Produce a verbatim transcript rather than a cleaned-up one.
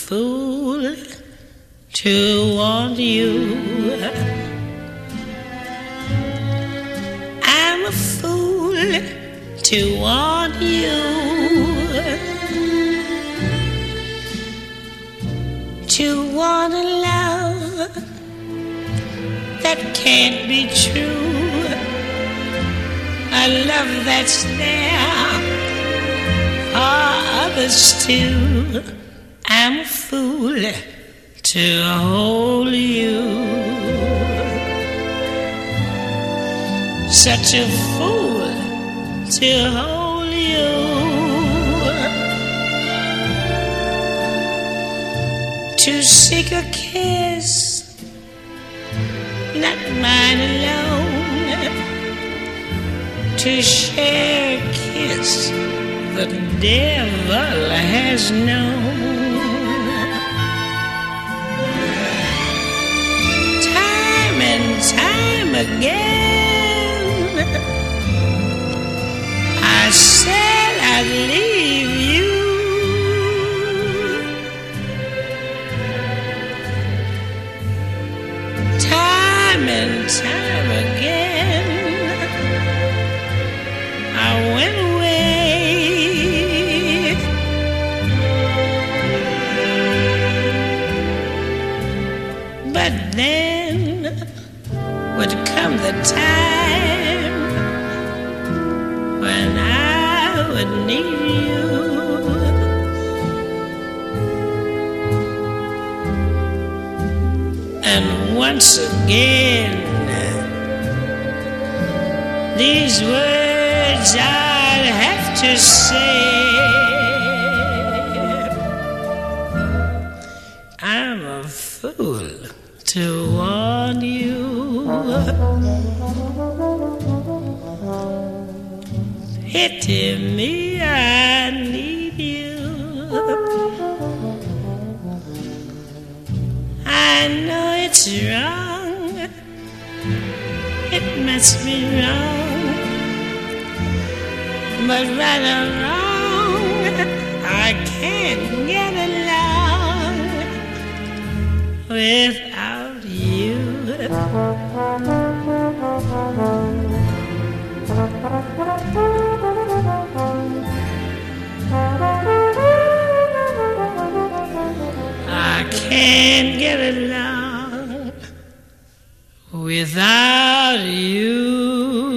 fool to want you. I'm a fool to want you. To want a love that can't be true. A love that's there for others too. I'm a fool to hold you. Such a fool to hold you. To seek a kiss, not mine alone. To share a kiss the devil has known. Time and time again I said I'd leave you. Time and time again I went away. But then would come the time when I would need you. And once again these words I'd have to say. I'm a fool to want you. Pity me, I need you. I know it's wrong, it must be wrong, but right or wrong, I can't get along without you. I can't get along without you.